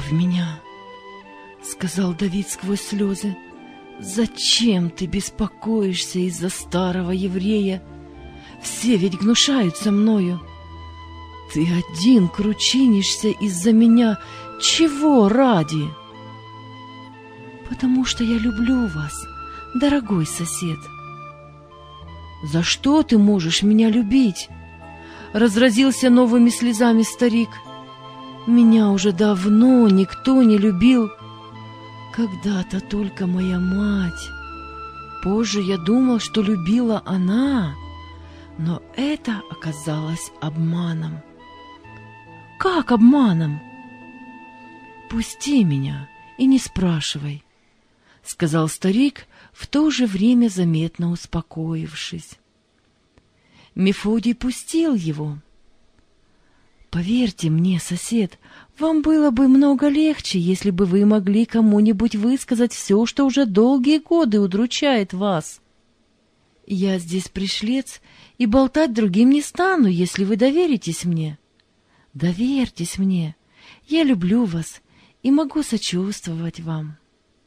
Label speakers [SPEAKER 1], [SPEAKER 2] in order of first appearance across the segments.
[SPEAKER 1] «Оставь меня», — сказал Давид сквозь слезы. «Зачем ты беспокоишься из-за старого еврея? Все ведь гнушаются мною. Ты один кручинишься из-за меня. Чего ради?» «Потому что я люблю вас, дорогой сосед». «За что ты можешь меня любить?» Разразился новыми слезами старик. «Меня уже давно никто не любил. Когда-то только моя мать. Позже я думал, что любила она, но это оказалось обманом». «Как обманом?» «Пусти меня и не спрашивай», — сказал старик, в то же время заметно успокоившись. Мефодий пустил его. «Поверьте мне, сосед, вам было бы много легче, если бы вы могли кому-нибудь высказать все, что уже долгие годы удручает вас. Я здесь пришлец, и болтать другим не стану, если вы доверитесь мне. Доверьтесь мне, я люблю вас и могу сочувствовать вам».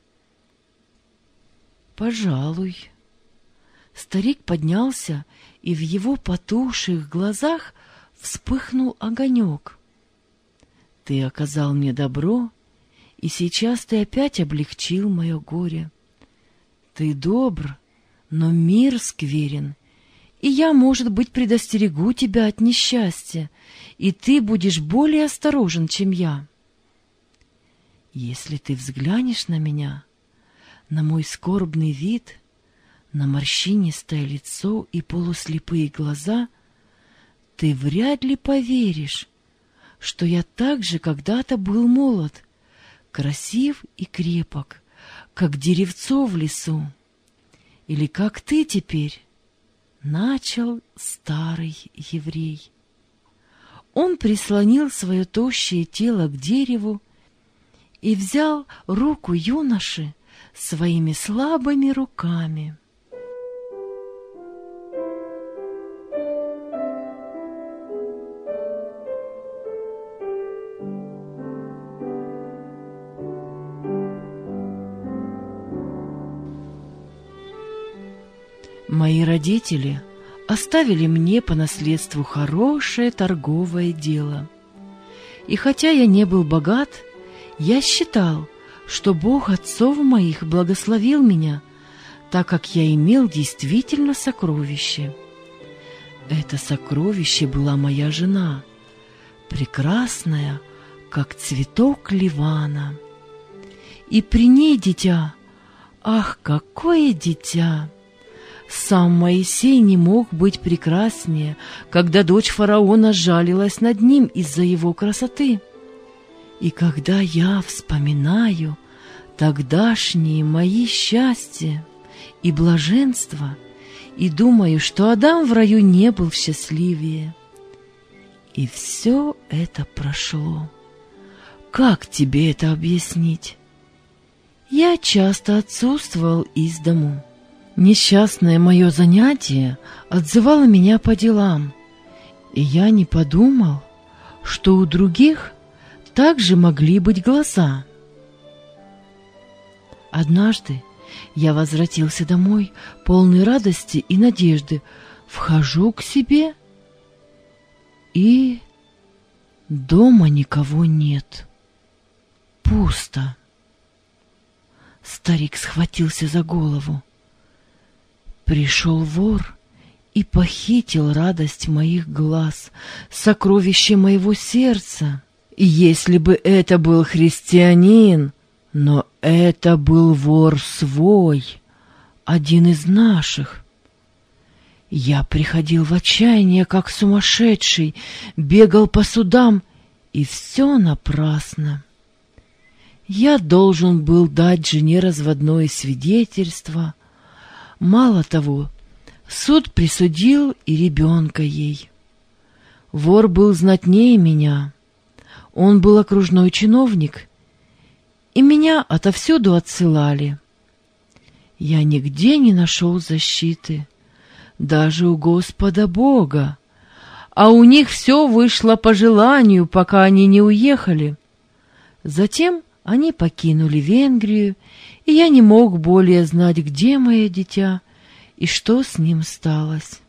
[SPEAKER 1] «Пожалуй». Старик поднялся, и в его потухших глазах вспыхнул огонек. «Ты оказал мне добро, и сейчас ты опять облегчил мое горе. Ты добр, но мир скверен, и я, может быть, предостерегу тебя от несчастья, и ты будешь более осторожен, чем я. Если ты взглянешь на меня, на мой скорбный вид, на морщинистое лицо и полуслепые глаза, ты вряд ли поверишь, что я также когда-то был молод, красив и крепок, как деревцо в лесу, или как ты теперь, начал старый еврей». Он прислонил свое тощее тело к дереву и взял руку юноши своими слабыми руками. Мои родители оставили мне по наследству хорошее торговое дело. И хотя я не был богат, я считал, что Бог отцов моих благословил меня, так как я имел действительно сокровище. Это сокровище была моя жена, прекрасная, как цветок Ливана. И при ней дитя, ах, какое дитя! Сам Моисей не мог быть прекраснее, когда дочь фараона жалилась над ним из-за его красоты. И когда я вспоминаю тогдашние мои счастья и блаженства, и думаю, что Адам в раю не был счастливее, и все это прошло. Как тебе это объяснить? Я часто отсутствовал из дому. Несчастное мое занятие отзывало меня по делам, и я не подумал, что у других также могли быть глаза. Однажды я возвратился домой, полный радости и надежды, вхожу к себе, и дома никого нет. Пусто. Старик схватился за голову. Пришел вор и похитил радость моих глаз, сокровище моего сердца. И если бы это был христианин, но это был вор свой, один из наших. Я приходил в отчаяние, как сумасшедший, бегал по судам, и все напрасно. Я должен был дать жене разводное свидетельство. Мало того, суд присудил и ребенка ей. Вор был знатнее меня. Он был окружной чиновник, и меня отовсюду отсылали. Я нигде не нашел защиты, даже у Господа Бога, а у них все вышло по желанию, пока они не уехали. Затем они покинули Венгрию, и я не мог более знать, где мое дитя и что с ним сталось.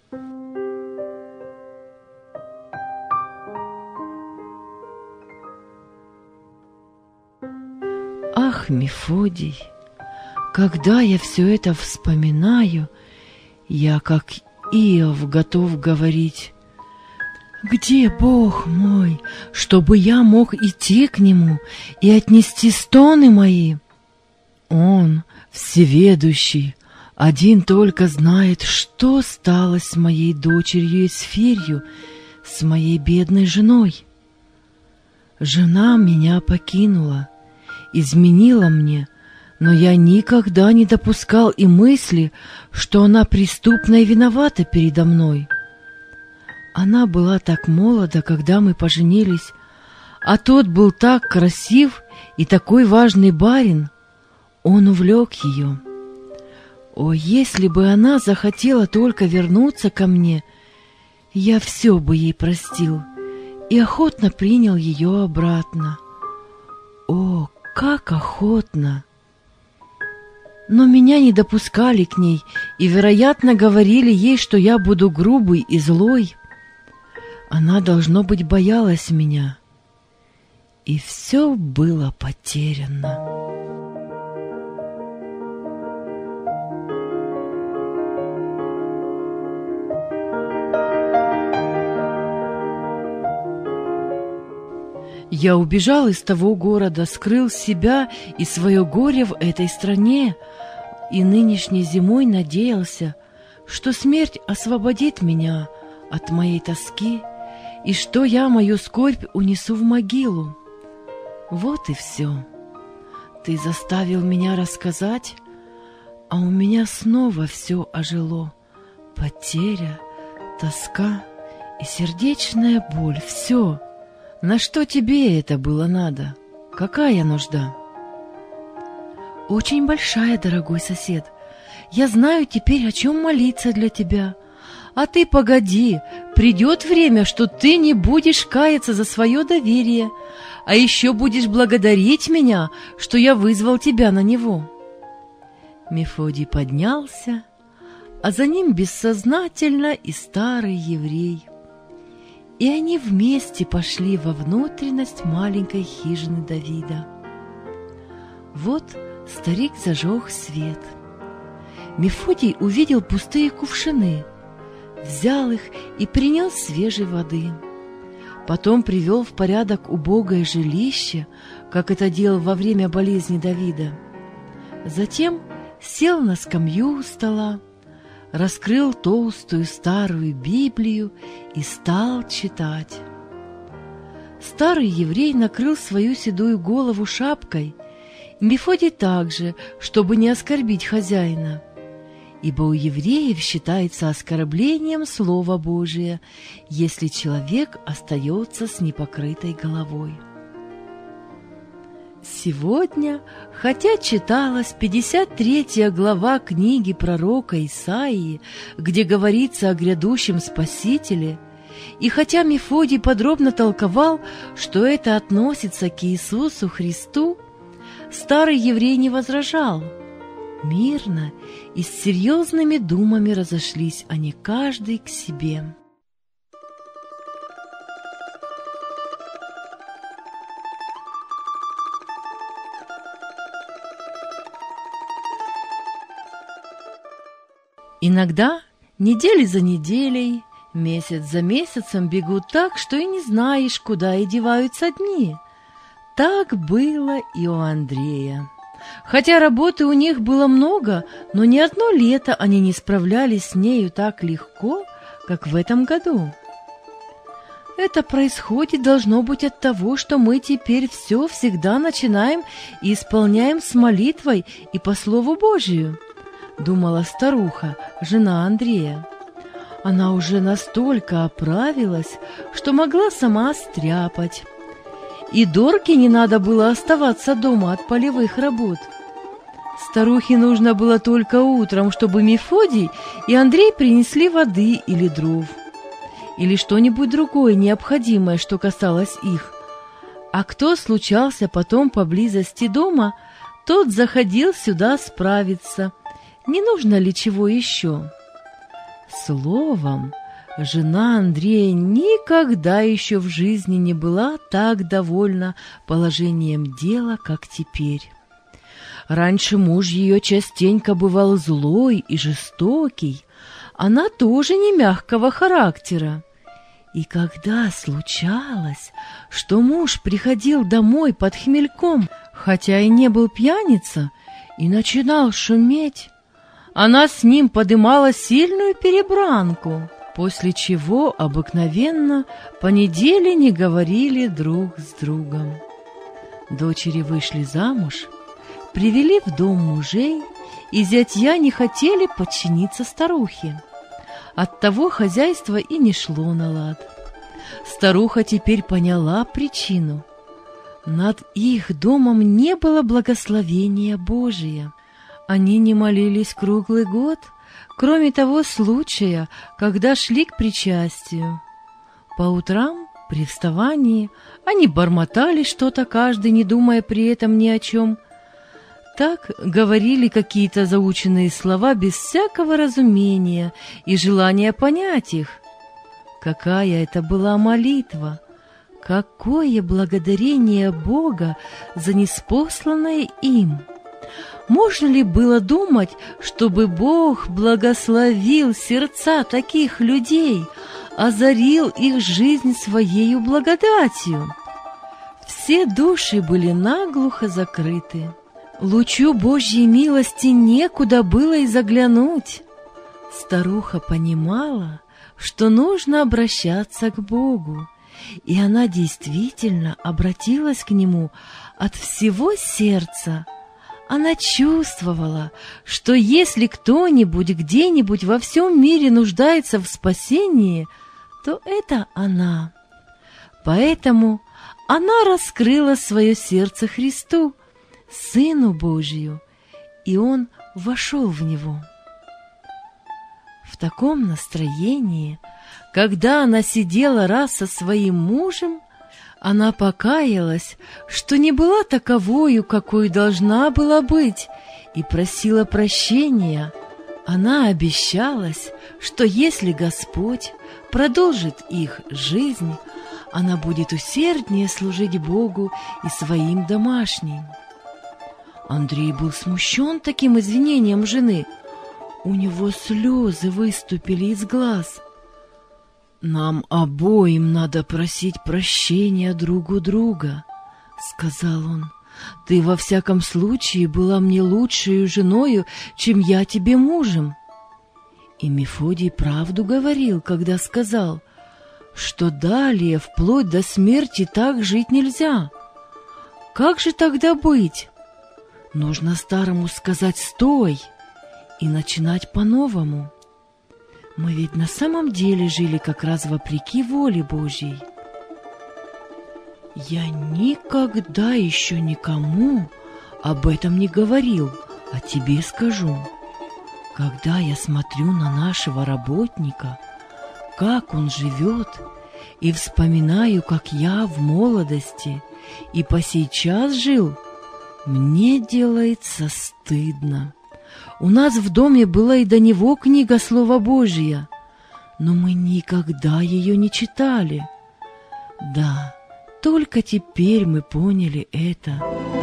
[SPEAKER 1] Ах, Мефодий, когда я все это вспоминаю, я, как Иов, готов говорить: «Где Бог мой, чтобы я мог идти к Нему и отнести стоны мои?» Он, всеведущий, один только знает, что стало с моей дочерью Эсфирью, с моей бедной женой. Жена меня покинула, изменила мне, но я никогда не допускал и мысли, что она преступна и виновата передо мной. Она была так молода, когда мы поженились, а тот был так красив и такой важный барин. Он увлек ее. О, если бы она захотела только вернуться ко мне, я все бы ей простил и охотно принял ее обратно. О, как охотно! Но меня не допускали к ней и, вероятно, говорили ей, что я буду грубый и злой. Она, должно быть, боялась меня. И все было потеряно. Я убежал из того города, скрыл себя и свое горе в этой стране, и нынешней зимой надеялся, что смерть освободит меня от моей тоски, и что я мою скорбь унесу в могилу. Вот и все. Ты заставил меня рассказать, а у меня снова все ожило. Потеря, тоска и сердечная боль — все. На что тебе это было надо? Какая нужда? Очень большая, дорогой сосед. Я знаю теперь, о чем молиться для тебя. А ты погоди, придет время, что ты не будешь каяться за свое доверие, а еще будешь благодарить меня, что я вызвал тебя на него. Мефодий поднялся, а за ним бессознательно и старый еврей. И они вместе пошли во внутренность маленькой хижины Давида. Вот старик зажег свет. Мефодий увидел пустые кувшины, взял их и принял свежей воды. Потом привел в порядок убогое жилище, как это делал во время болезни Давида. Затем сел на скамью у стола, раскрыл толстую старую Библию и стал читать. Старый еврей накрыл свою седую голову шапкой, и Мефодий также, чтобы не оскорбить хозяина. Ибо у евреев считается оскорблением Слово Божие, если человек остается с непокрытой головой. Сегодня, хотя читалась 53 глава книги пророка Исаии, где говорится о грядущем Спасителе, и хотя Мефодий подробно толковал, что это относится к Иисусу Христу, старый еврей не возражал. Мирно и с серьезными думами разошлись они каждый к себе. Иногда недели за неделей, месяц за месяцем бегут так, что и не знаешь, куда и деваются дни. Так было и у Андрея. Хотя работы у них было много, но ни одно лето они не справлялись с нею так легко, как в этом году. Это происходит, должно быть, от того, что мы теперь все всегда начинаем и исполняем с молитвой и по Слову Божию, думала старуха, жена Андрея. Она уже настолько оправилась, что могла сама стряпать. И Дорке не надо было оставаться дома от полевых работ. Старухе нужно было только утром, чтобы Мефодий и Андрей принесли воды или дров, или что-нибудь другое необходимое, что касалось их. А кто случался потом поблизости дома, тот заходил сюда справиться, не нужно ли чего еще. Словом, жена Андрея никогда еще в жизни не была так довольна положением дела, как теперь. Раньше муж ее частенько бывал злой и жестокий, она тоже не мягкого характера. И когда случалось, что муж приходил домой под хмельком, хотя и не был пьяница, и начинал шуметь, она с ним подымала сильную перебранку, после чего обыкновенно по неделе не говорили друг с другом. Дочери вышли замуж, привели в дом мужей, и зятья не хотели подчиниться старухе. Оттого хозяйство и не шло на лад. Старуха теперь поняла причину. Над их домом не было благословения Божия. Они не молились круглый год, кроме того случая, когда шли к причастию. По утрам, при вставании, они бормотали что-то каждый, не думая при этом ни о чем. Так говорили какие-то заученные слова без всякого разумения и желания понять их. Какая это была молитва! Какое благодарение Бога за ниспосланное им! Можно ли было думать, чтобы Бог благословил сердца таких людей, озарил их жизнь своею благодатью? Все души были наглухо закрыты. Лучу Божьей милости некуда было и заглянуть. Старуха понимала, что нужно обращаться к Богу, и она действительно обратилась к Нему от всего сердца. Она чувствовала, что если кто-нибудь где-нибудь во всем мире нуждается в спасении, то это она. Поэтому она раскрыла свое сердце Христу, Сыну Божию, и Он вошел в него. В таком настроении, когда она сидела раз со своим мужем, она покаялась, что не была таковою, какой должна была быть, и просила прощения. Она обещалась, что если Господь продолжит их жизнь, она будет усерднее служить Богу и своим домашним. Андрей был смущен таким извинением жены. У него слезы выступили из глаз. «Нам обоим надо просить прощения друг у друга», — сказал он. «Ты во всяком случае была мне лучшей женою, чем я тебе мужем». И Мефодий правду говорил, когда сказал, что далее, вплоть до смерти, так жить нельзя. Как же тогда быть? Нужно старому сказать «стой» и начинать по-новому. Мы ведь на самом деле жили как раз вопреки воле Божьей. Я никогда еще никому об этом не говорил, а тебе скажу. Когда я смотрю на нашего работника, как он живет, и вспоминаю, как я в молодости и по сей час жил, мне делается стыдно. У нас в доме была и до него книга Слова Божия, но мы никогда ее не читали. Да, только теперь мы поняли это.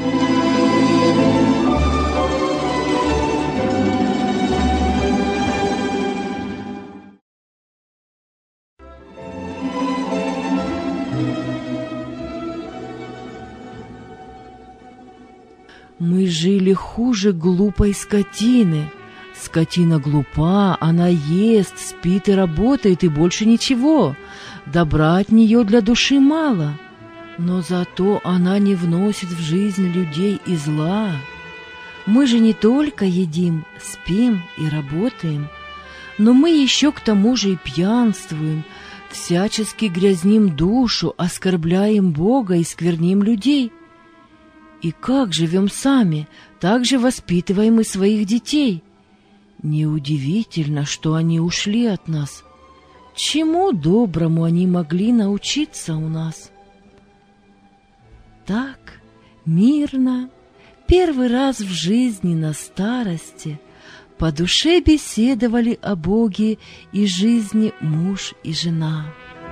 [SPEAKER 1] Мы жили хуже глупой скотины. Скотина глупа, она ест, спит и работает, и больше ничего. Добра от нее для души мало. Но зато она не вносит в жизнь людей и зла. Мы же не только едим, спим и работаем, но мы еще к тому же и пьянствуем, всячески грязним душу, оскорбляем Бога и скверним людей. И как живем сами, так же воспитываем и своих детей. Неудивительно, что они ушли от нас. Чему доброму они могли научиться у нас? так, мирно, первый раз в жизни на старости по душе беседовали о Боге и жизни муж и жена.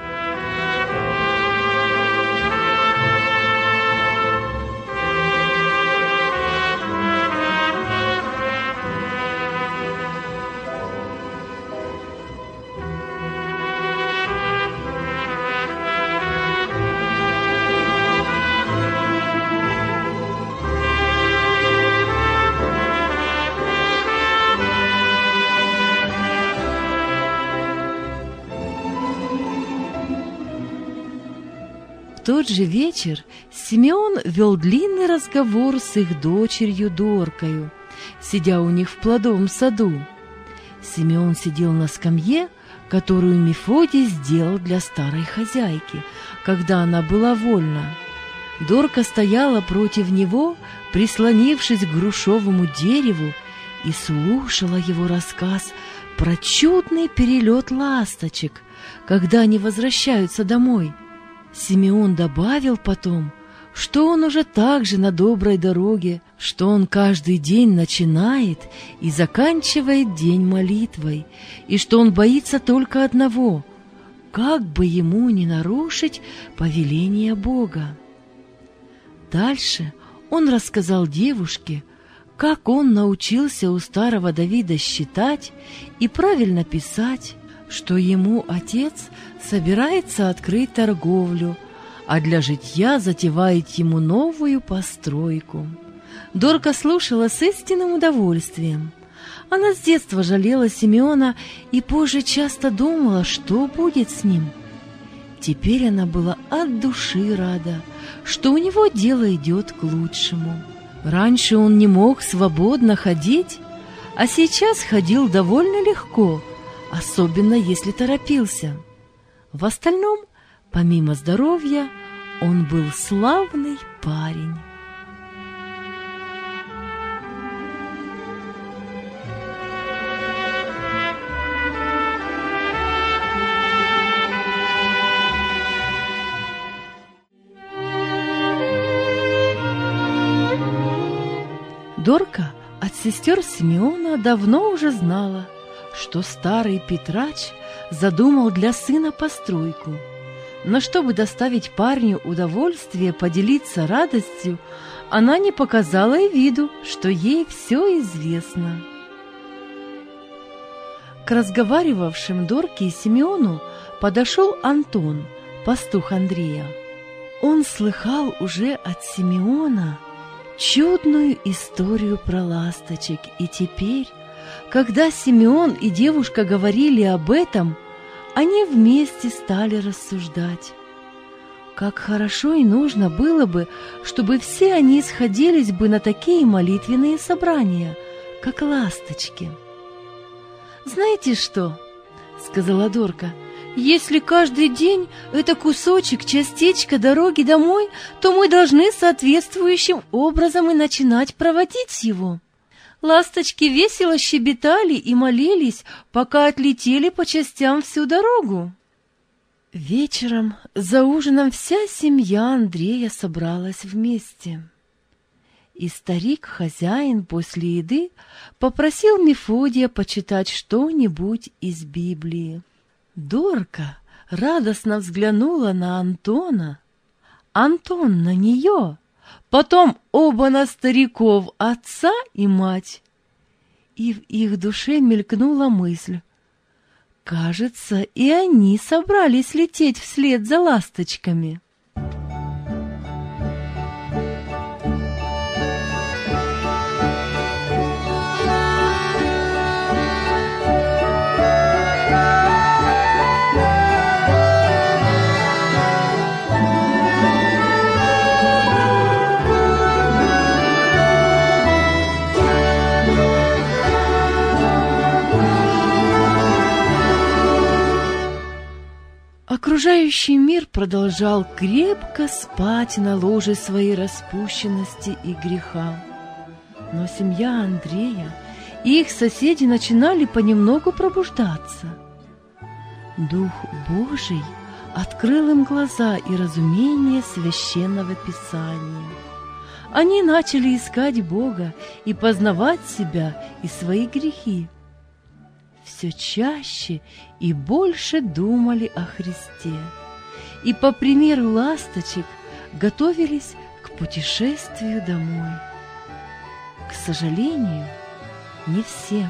[SPEAKER 1] В тот же вечер Симеон вел длинный разговор с их дочерью Доркою, сидя у них в плодовом саду. Симеон сидел на скамье, которую Мефодий сделал для старой хозяйки, когда она была вольна. Дорка стояла против него, прислонившись к грушевому дереву, и слушала его рассказ про чудный перелет ласточек, когда они возвращаются домой. Симеон добавил потом, что он уже так же на доброй дороге, что он каждый день начинает и заканчивает день молитвой, и что он боится только одного — как бы ему не нарушить повеление Бога. Дальше он рассказал девушке, как он научился у старого Давида считать и правильно писать, что ему отец собирается открыть торговлю, а для житья затевает ему новую постройку. Дорка слушала с истинным удовольствием. Она с детства жалела Симеона и позже часто думала, что будет с ним. Теперь она была от души рада, что у него дело идет к лучшему. Раньше он не мог свободно ходить, а сейчас ходил довольно легко, особенно если торопился. В остальном, помимо здоровья, он был славный парень. Дорка от сестер Симеона давно уже знала, что старый Петрач задумал для сына постройку. Но чтобы доставить парню удовольствие поделиться радостью, она не показала и виду, что ей все известно. К разговаривавшим Дорке и Симеону подошел Антон, пастух Андрея. Он слыхал уже от Симеона чудную историю про ласточек, и теперь, когда Симеон и девушка говорили об этом, они вместе стали рассуждать. Как хорошо и нужно было бы, чтобы все они сходились бы на такие молитвенные собрания, как ласточки. «Знаете что?» — сказала Дорка. «Если каждый день это кусочек, частичка дороги домой, то мы должны соответствующим образом и начинать проводить его». Ласточки весело щебетали и молились, пока отлетели по частям всю дорогу. Вечером за ужином вся семья Андрея собралась вместе. И старик-хозяин после еды попросил Мефодия почитать что-нибудь из Библии. Дорка радостно взглянула на Антона, Антон на нее, потом оба на стариков, отца и мать. И в их душе мелькнула мысль: кажется, и они собрались лететь вслед за ласточками. Окружающий мир продолжал крепко спать на ложе своей распущенности и греха. Но семья Андрея и их соседи начинали понемногу пробуждаться. Дух Божий открыл им глаза и разумение священного Писания. Они начали искать Бога и познавать себя и свои грехи. Все чаще и больше думали о Христе, и по примеру ласточек готовились к путешествию домой. К сожалению, не все.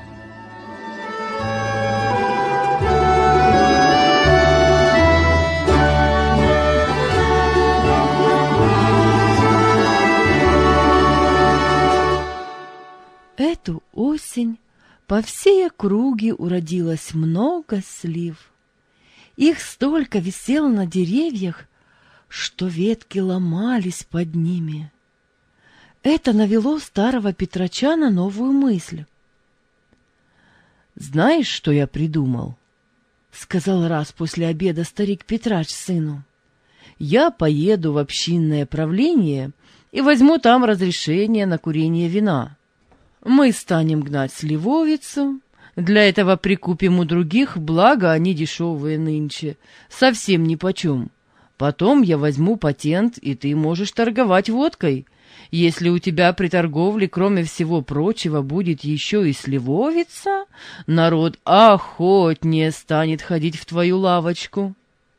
[SPEAKER 1] Эту осень по всей округе уродилось много слив. Их столько висело на деревьях, что ветки ломались под ними. Это навело старого Петрача на новую мысль. «Знаешь, что я придумал?» — сказал раз после обеда старик Петрач сыну. «Я поеду в общинное правление и возьму там разрешение на курение вина. Мы станем гнать сливовицу, для этого прикупим у других, благо они дешевые нынче, совсем нипочем. Потом я возьму патент, и ты можешь торговать водкой. Если у тебя при торговле, кроме всего прочего, будет еще и сливовица, народ охотнее станет ходить в твою лавочку».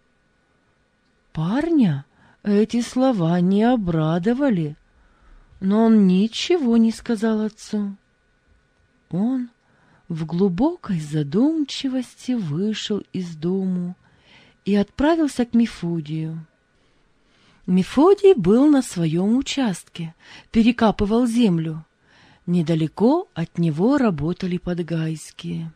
[SPEAKER 1] Парня эти слова не обрадовали, но он ничего не сказал отцу. Он в глубокой задумчивости вышел из дому и отправился к Мефодию. Мефодий был на своем участке, перекапывал землю. Недалеко от него работали подгайские.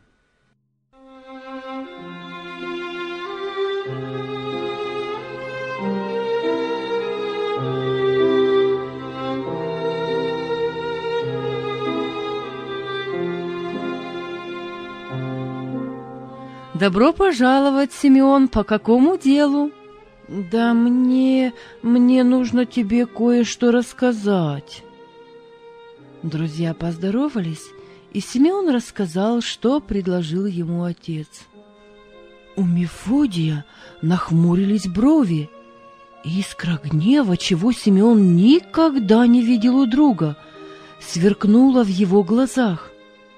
[SPEAKER 1] «Добро пожаловать, Симеон, по какому делу?» «Да мне нужно тебе кое-что рассказать». Друзья поздоровались, и Симеон рассказал, что предложил ему отец. У Мефодия нахмурились брови. Искра гнева, чего Симеон никогда не видел у друга, сверкнула в его глазах.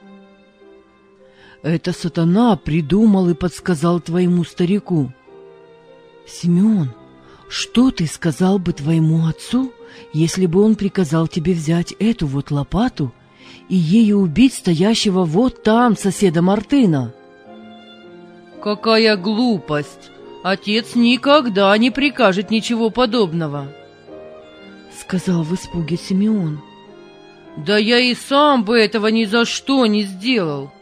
[SPEAKER 1] «Это сатана придумал и подсказал твоему старику. Симеон, что ты сказал бы твоему отцу, если бы он приказал тебе взять эту вот лопату и ею убить стоящего вот там соседа Мартына?» «Какая глупость! Отец никогда не прикажет ничего подобного!» — сказал в испуге Симеон. «Да я и сам бы этого ни за что не сделал!»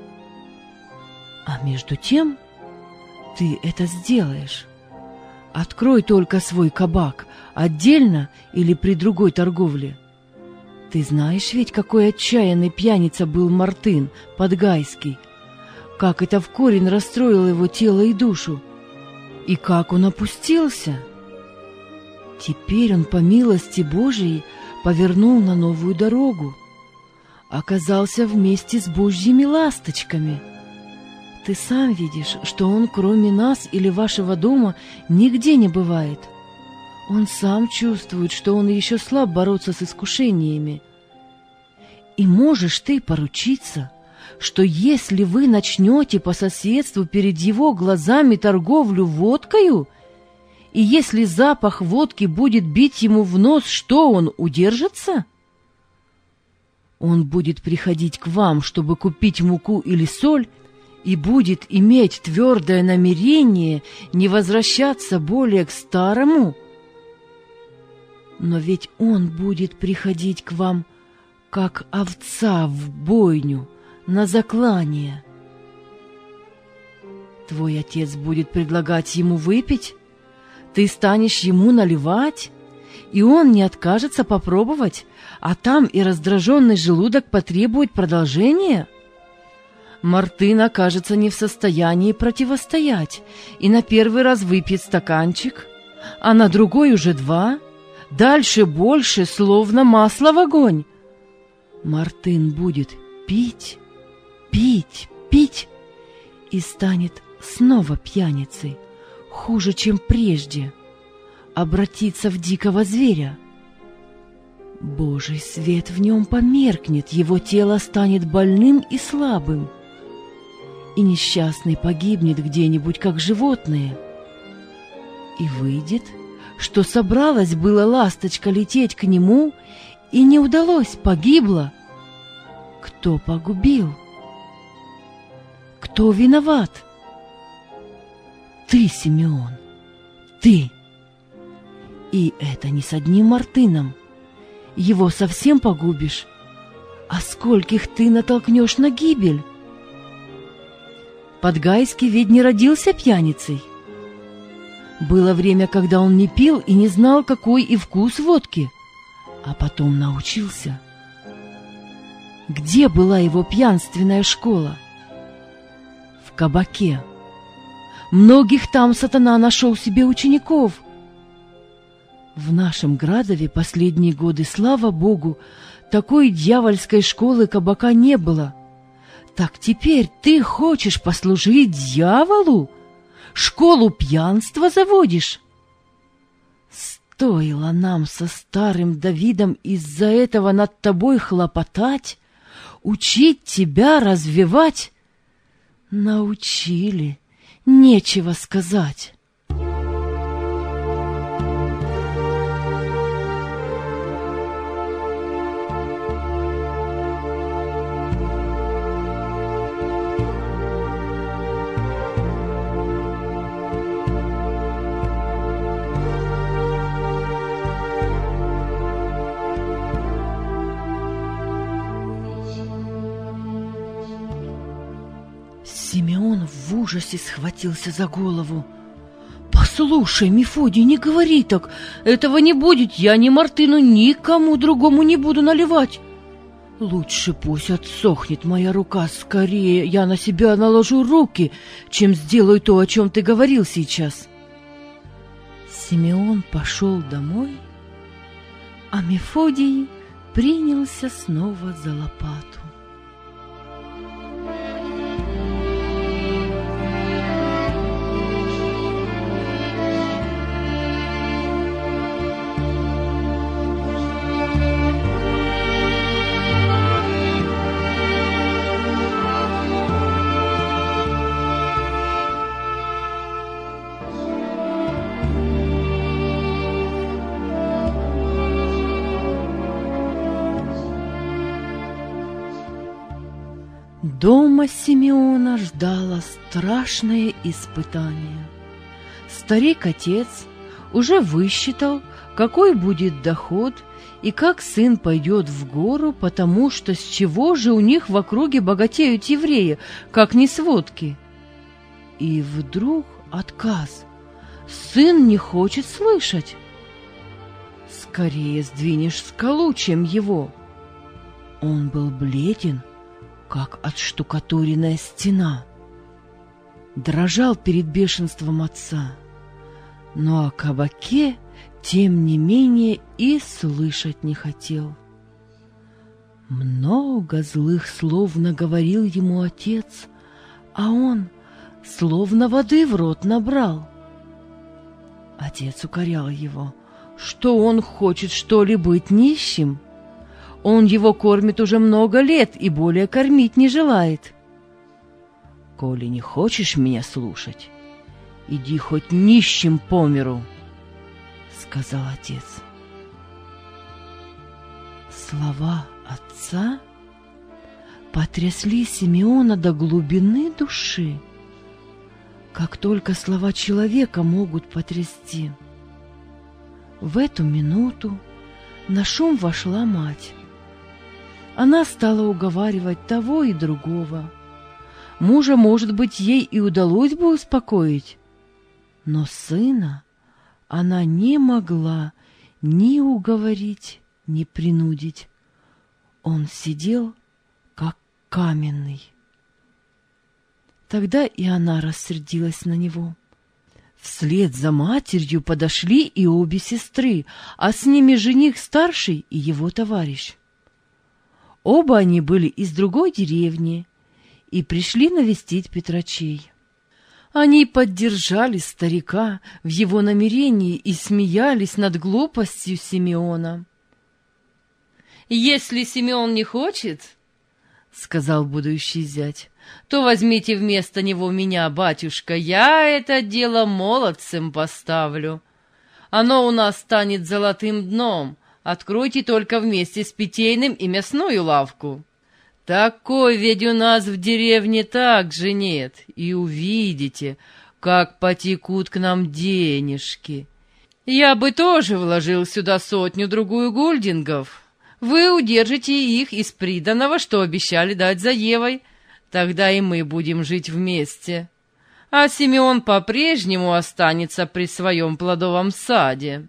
[SPEAKER 1] «А между тем ты это сделаешь. Открой только свой кабак, отдельно или при другой торговле. Ты знаешь ведь, какой отчаянный пьяница был Мартын Подгайский, как это в корень расстроило его тело и душу, и как он опустился. Теперь он, по милости Божией, повернул на новую дорогу, оказался вместе с божьими ласточками. Ты сам видишь, что он, кроме нас или вашего дома, нигде не бывает. Он сам чувствует, что он еще слаб бороться с искушениями. И можешь ты поручиться, что если вы начнете по соседству перед его глазами торговлю водкою, и если запах водки будет бить ему в нос, что он удержится? Он будет приходить к вам, чтобы купить муку или соль, и будет иметь твердое намерение не возвращаться более к старому. Но ведь он будет приходить к вам, как овца в бойню, на заклание. Твой отец будет предлагать ему выпить, ты станешь ему наливать, и он не откажется попробовать, а там и раздраженный желудок потребует продолжения. Мартын окажется не в состоянии противостоять и на первый раз выпьет стаканчик, а на другой уже 2, дальше больше, словно масло в огонь. Мартын будет пить, пить, пить и станет снова пьяницей, хуже, чем прежде, обратиться в дикого зверя. Божий свет в нем померкнет, его тело станет больным и слабым, и несчастный погибнет где-нибудь, как животное. И выйдет, что собралась была ласточка лететь к нему, и не удалось, погибла. Кто погубил? Кто виноват? Ты, Симеон, ты. И это не с одним Мартыном. Его совсем погубишь, а скольких ты натолкнешь на гибель? Подгайский ведь не родился пьяницей. Было время, когда он не пил и не знал, какой и вкус водки, а потом научился. Где была его пьянственная школа? В кабаке. Многих там сатана нашел себе учеников. В нашем Градове последние годы, слава Богу, такой дьявольской школы кабака не было. Так теперь ты хочешь послужить дьяволу? Школу пьянства заводишь? Стоило нам со старым Давидом из-за этого над тобой хлопотать, учить тебя развивать? Научили, нечего сказать. Симеон в ужасе схватился за голову. «Послушай, Мефодий, не говори так. Этого не будет. Я ни Мартыну, никому другому не буду наливать. Лучше пусть отсохнет моя рука. Скорее я на себя наложу руки, чем сделаю то, о чем ты говорил сейчас». Симеон пошел домой, а Мефодий принялся снова за лопату. Дома Симеона ждало страшное испытание. Старик-отец уже высчитал, какой будет доход и как сын пойдет в гору, потому что с чего же у них в округе богатеют евреи, как не с водки? И вдруг отказ. Сын не хочет слышать. Скорее сдвинешь скалу, чем его. Он был бледен, как отштукатуренная стена. Дрожал перед бешенством отца, но о кабаке, тем не менее, и слышать не хотел. Много злых слов наговорил ему отец, а он словно воды в рот набрал. Отец укорял его, что он хочет, что ли, быть нищим. Он его кормит уже много лет и более кормить не желает. «Коли не хочешь меня слушать, иди хоть нищим по миру», — сказал отец. Слова отца потрясли Симеона до глубины души, как только слова человека могут потрясти. В эту минуту на шум вошла мать. Она стала уговаривать того и другого. Мужа, может быть, ей и удалось бы успокоить, но сына она не могла ни уговорить, ни принудить. Он сидел, как каменный. Тогда и она рассердилась на него. Вслед за матерью подошли и обе сестры, а с ними жених старший и его товарищ. Оба они были из другой деревни и пришли навестить Петрачей. Они поддержали старика в его намерении и смеялись над глупостью Симеона. «Если Симеон не хочет, — сказал будущий зять, — то возьмите вместо него меня, батюшка, я это дело молодцем поставлю. Оно у нас станет золотым дном, откройте только вместе с питейным и мясную лавку. Такой ведь у нас в деревне также нет, и увидите, как потекут к нам денежки. Я бы тоже вложил сюда 100-другую гульдингов. Вы удержите их из приданого, что обещали дать за Евой, тогда и мы будем жить вместе. А Симеон по-прежнему останется при своем плодовом саде».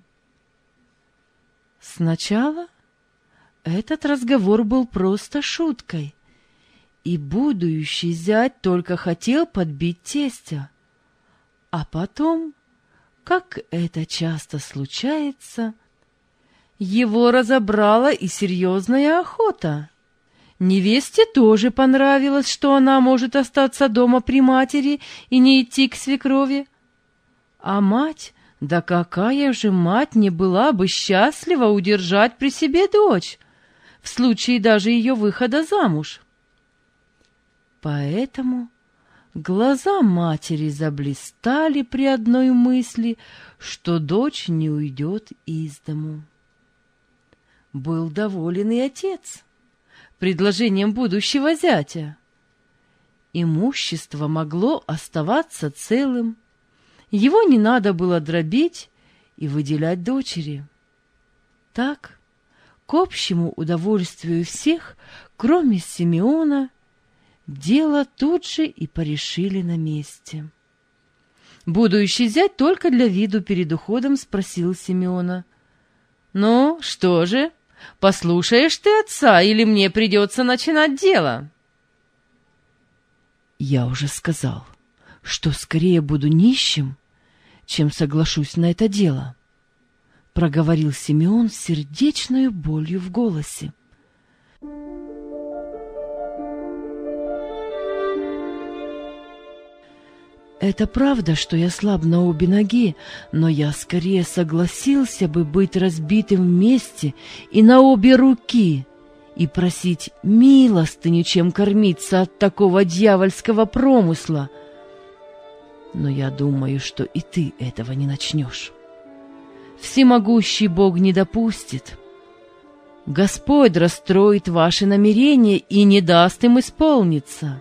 [SPEAKER 1] Сначала этот разговор был просто шуткой, и будущий зять только хотел подбить тестя. А потом, как это часто случается, его разобрала и серьезная охота. Невесте тоже понравилось, что она может остаться дома при матери и не идти к свекрови. А мать, да какая же мать не была бы счастлива удержать при себе дочь, в случае даже ее выхода замуж. Поэтому глаза матери заблистали при одной мысли, что дочь не уйдет из дому. Был доволен и отец предложением будущего зятя. Имущество могло оставаться целым, его не надо было дробить и выделять дочери. Так, к общему удовольствию всех, кроме Симеона, дело тут же и порешили на месте. Будущий зять только для виду перед уходом спросил Симеона: «Ну, что же, послушаешь ты отца, или мне придется начинать дело?» «Я уже сказал, что скорее буду нищим, чем соглашусь на это дело», — проговорил Симеон с сердечною болью в голосе. «Это правда, что я слаб на обе ноги, но я скорее согласился бы быть разбитым вместе и на обе руки и просить милостыню, чем кормиться от такого дьявольского промысла. Но я думаю, что и ты этого не начнешь. Всемогущий Бог не допустит. Господь расстроит ваши намерения и не даст им исполниться».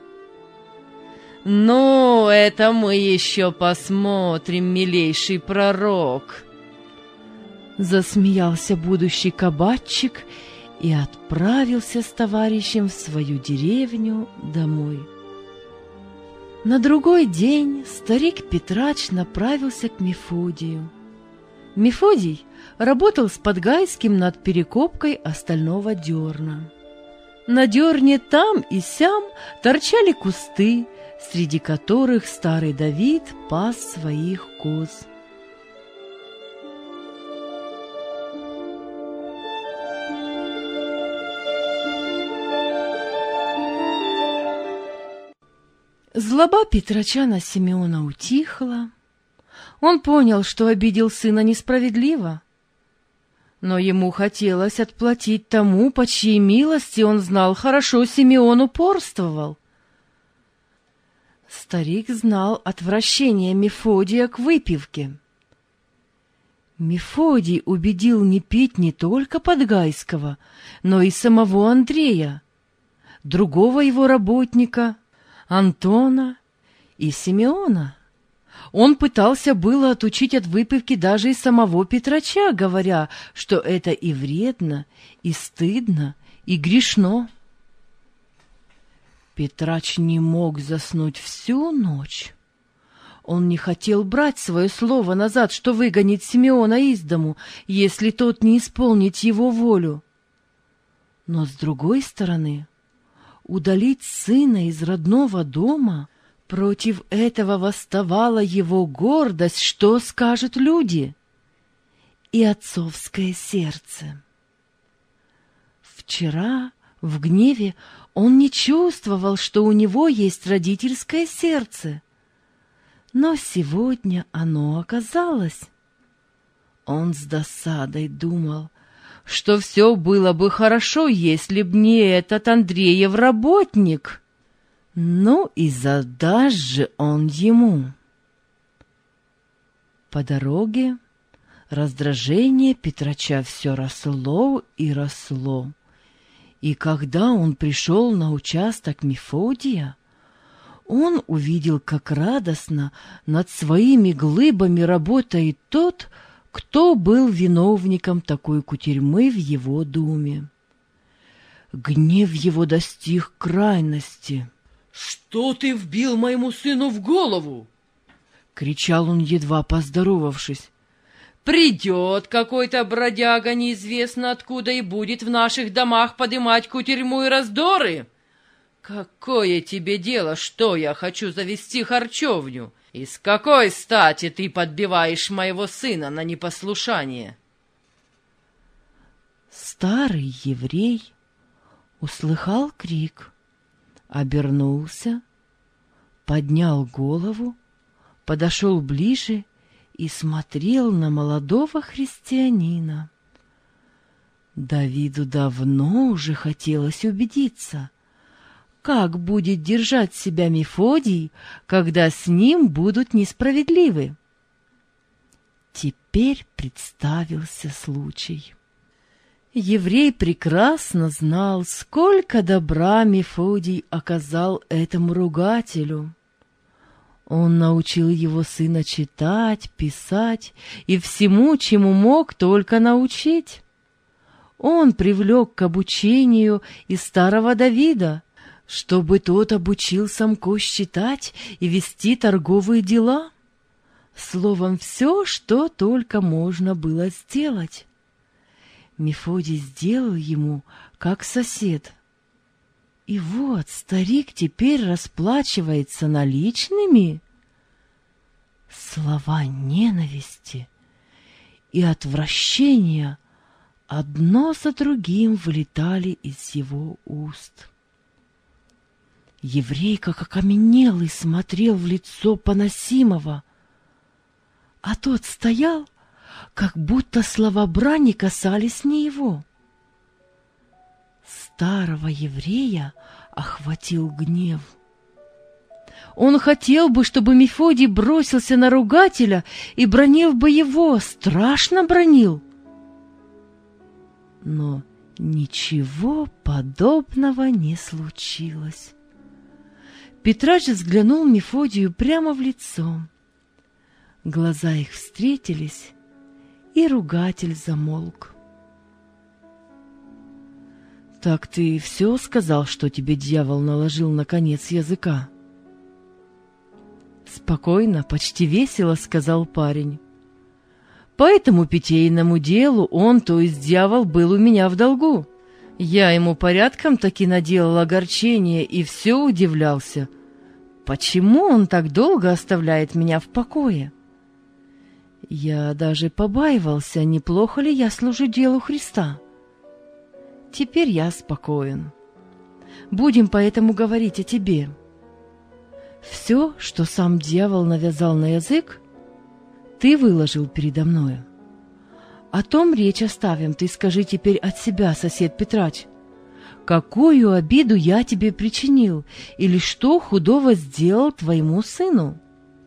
[SPEAKER 1] «Ну, это мы еще посмотрим, милейший пророк!» Засмеялся будущий кабачик и отправился с товарищем в свою деревню домой. На другой день старик Петрач направился к Мефодию. Мефодий работал с Подгайским над перекопкой остального дерна. На дерне там и сям торчали кусты, среди которых старый Давид пас своих коз. Злоба Петрача на Симеона утихла. Он понял, что обидел сына несправедливо, но ему хотелось отплатить тому, по чьей милости он знал хорошо, Симеон упорствовал. Старик знал отвращение Мефодия к выпивке. Мефодий убедил не пить не только Подгайского, но и самого Андрея, другого его работника, Антона и Симеона. Он пытался было отучить от выпивки даже и самого Петрача, говоря, что это и вредно, и стыдно, и грешно. Петрач не мог заснуть всю ночь. Он не хотел брать свое слово назад, что выгонит Симеона из дому, если тот не исполнит его волю. Но, с другой стороны, удалить сына из родного дома, против этого восставала его гордость, что скажут люди, и отцовское сердце. Вчера в гневе он не чувствовал, что у него есть родительское сердце. Но сегодня оно оказалось. Он с досадой думал, что все было бы хорошо, если б не этот Андреев работник. Ну и задаст же он ему. По дороге раздражение Петрача все росло и росло. И когда он пришел на участок Мефодия, он увидел, как радостно над своими глыбами работает тот, кто был виновником такой кутерьмы в его доме. Гнев его достиг крайности.
[SPEAKER 2] «Что ты вбил моему сыну в голову?»
[SPEAKER 1] — кричал он, едва поздоровавшись.
[SPEAKER 2] «Придет какой-то бродяга неизвестно откуда и будет в наших домах подымать кутерьму и раздоры? Какое тебе дело, что я хочу завести харчевню? И с какой стати ты подбиваешь моего сына на непослушание?»
[SPEAKER 1] Старый еврей услыхал крик, обернулся, поднял голову, подошел ближе и смотрел на молодого христианина. Давиду давно уже хотелось убедиться, как будет держать себя Мефодий, когда с ним будут несправедливы. Теперь представился случай. Еврей прекрасно знал, сколько добра Мефодий оказал этому ругателю. Он научил его сына читать, писать и всему, чему мог только научить. Он привлек к обучению и старого Давида, чтобы тот обучил самку считать и вести торговые дела. Словом, все, что только можно было сделать. Мефодий сделал ему, как сосед. И вот старик теперь расплачивается наличными. Слова ненависти и отвращения одно за другим вылетали из его уст. Еврей, как окаменелый, смотрел в лицо поносимого, а тот стоял, как будто слова брани касались не его. Старого еврея охватил гнев. Он хотел бы, чтобы Мефодий бросился на ругателя и бранил бы его, страшно бранил. Но ничего подобного не случилось. Петрач взглянул Мефодию прямо в лицо. Глаза их встретились, и ругатель замолк. «Так ты все сказал, что тебе дьявол наложил на конец языка?» Спокойно, почти весело сказал парень. «По этому питейному делу он, то есть дьявол, был у меня в долгу. Я ему порядком таки наделал огорчение и все удивлялся, почему он так долго оставляет меня в покое. Я даже побаивался, неплохо ли я служу делу Христа. Теперь я спокоен. Будем поэтому говорить о тебе. Все, что сам дьявол навязал на язык, ты выложил передо мною. О том речь оставим, ты скажи теперь от себя, сосед Петрач. Какую обиду я тебе причинил, или что худого сделал твоему сыну?»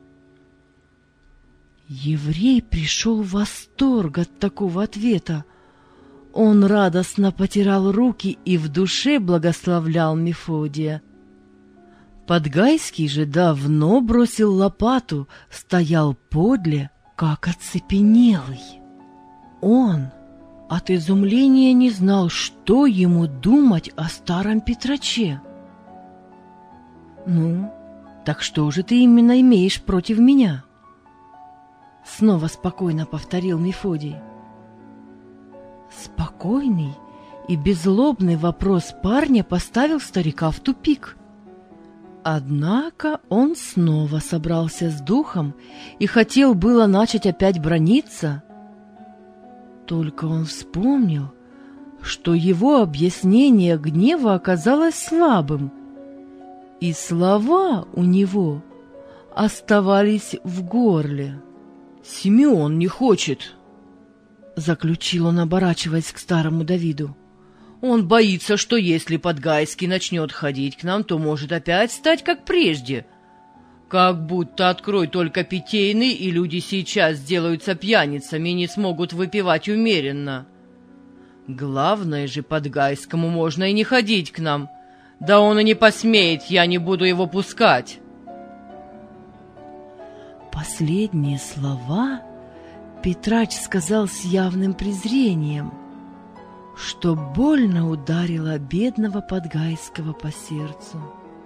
[SPEAKER 1] Еврей пришел в восторг от такого ответа. Он радостно потирал руки и в душе благословлял Мефодия. Подгайский же давно бросил лопату, стоял подле, как оцепенелый. Он от изумления не знал, что ему думать о старом Петраче. «Ну, так что же ты именно имеешь против меня?» Снова спокойно повторил Мефодий. Спокойный и беззлобный вопрос парня поставил старика в тупик. Однако он снова собрался с духом и хотел было начать опять браниться. Только он вспомнил, что его объяснение гнева оказалось слабым, и слова у него оставались в горле.
[SPEAKER 2] «Симеон не хочет»,
[SPEAKER 1] — заключил он, оборачиваясь к старому Давиду.
[SPEAKER 2] «Он боится, что если Подгайский начнет ходить к нам, то может опять стать как прежде. Как будто открой только питейный, и люди сейчас сделаются пьяницами и не смогут выпивать умеренно. Главное же, Подгайскому можно и не ходить к нам. Да он и не посмеет, я не буду его пускать».
[SPEAKER 1] Последние слова Петрач сказал с явным презрением, что больно ударило бедного Подгайского по сердцу.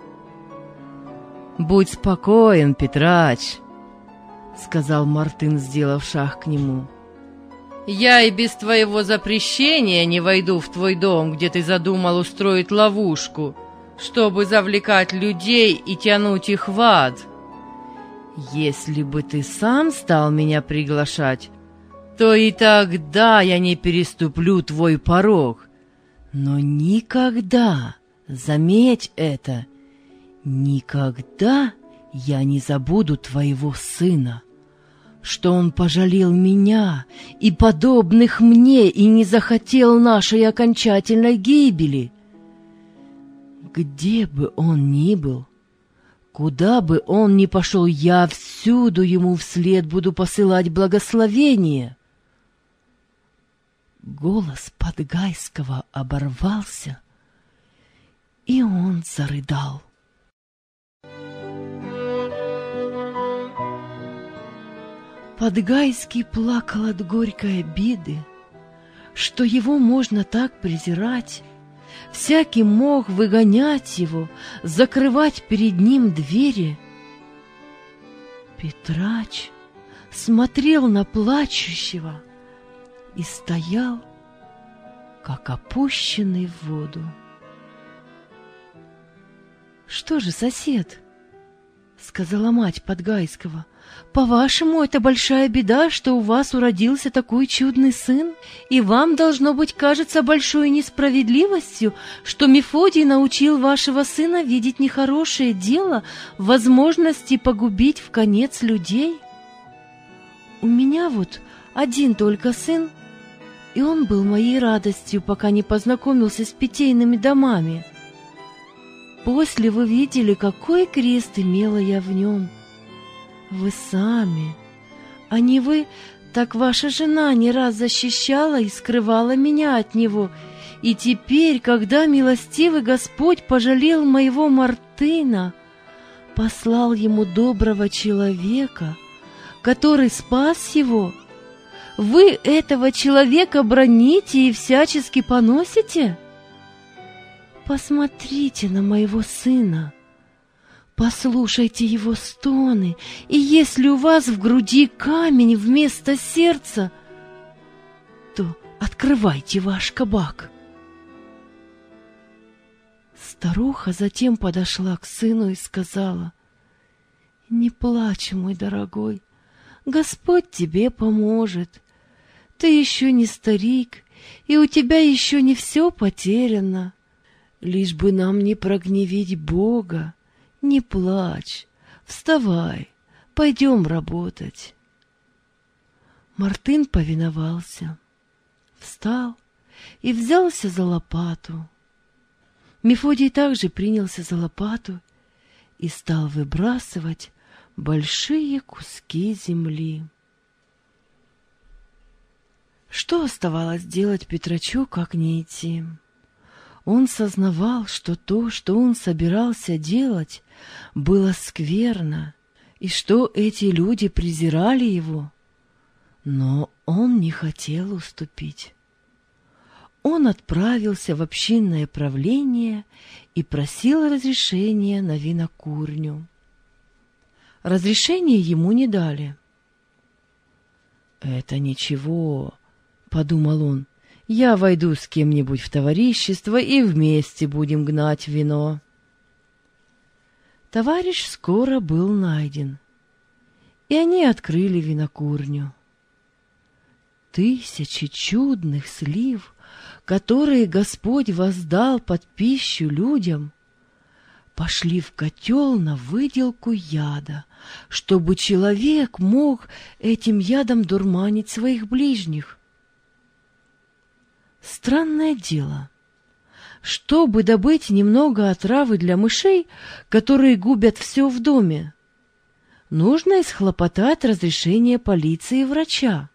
[SPEAKER 2] «Будь спокоен, Петрач», — сказал Мартын, сделав шаг к нему. «Я и без твоего запрещения не войду в твой дом, где ты задумал устроить ловушку, чтобы завлекать людей и тянуть их в ад. Если бы ты сам стал меня приглашать, то и тогда я не переступлю твой порог. Но никогда, заметь это, никогда я не забуду твоего сына, что он пожалел меня и подобных мне и не захотел нашей окончательной гибели. Где бы он ни был, куда бы он ни пошел, я всюду ему вслед буду посылать благословение». Голос Подгайского оборвался, и он зарыдал. Подгайский плакал от горькой обиды, что его можно так презирать. Всякий мог выгонять его, закрывать перед ним двери. Петрач смотрел на плачущего и стоял, как опущенный в воду. «Что же, сосед, — сказала мать Подгайского, — по-вашему, это большая беда, что у вас уродился такой чудный сын, и вам, должно быть, кажется большой несправедливостью, что Мефодий научил вашего сына видеть нехорошее дело в возможности погубить вконец людей? У меня вот один только сын, и он был моей радостью, пока не познакомился с питейными домами. После вы видели, какой крест имела я в нем. Вы сами, а не вы, так ваша жена не раз защищала и скрывала меня от него. И теперь, когда милостивый Господь пожалел моего Мартына, послал ему доброго человека, который спас его, вы этого человека браните и всячески поносите? Посмотрите на моего сына, послушайте его стоны, и если у вас в груди камень вместо сердца, то открывайте ваш кабак». Старуха затем подошла к сыну и сказала: «Не плачь, мой дорогой, Господь тебе поможет. Ты еще не старик, и у тебя еще не все потеряно. Лишь бы нам не прогневить Бога, не плачь, вставай, пойдем работать». Мартын повиновался, встал и взялся за лопату. Мефодий также принялся за лопату и стал выбрасывать большие куски земли. Что оставалось делать Петрачу, как не идти? Он сознавал, что то, что он собирался делать, было скверно, и что эти люди презирали его. Но он не хотел уступить. Он отправился в общинное правление и просил разрешения на винокурню. Разрешения ему не дали. «Это ничего, — подумал он, — я войду с кем-нибудь в товарищество, и вместе будем гнать вино». Товарищ скоро был найден, и они открыли винокурню. 1000 чудных слив, которые Господь воздал под пищу людям,
[SPEAKER 1] пошли в котел на выделку яда, чтобы человек мог этим ядом дурманить своих ближних. Странное дело. Чтобы добыть немного отравы для мышей, которые губят все в доме, нужно исхлопотать разрешение полиции и врача.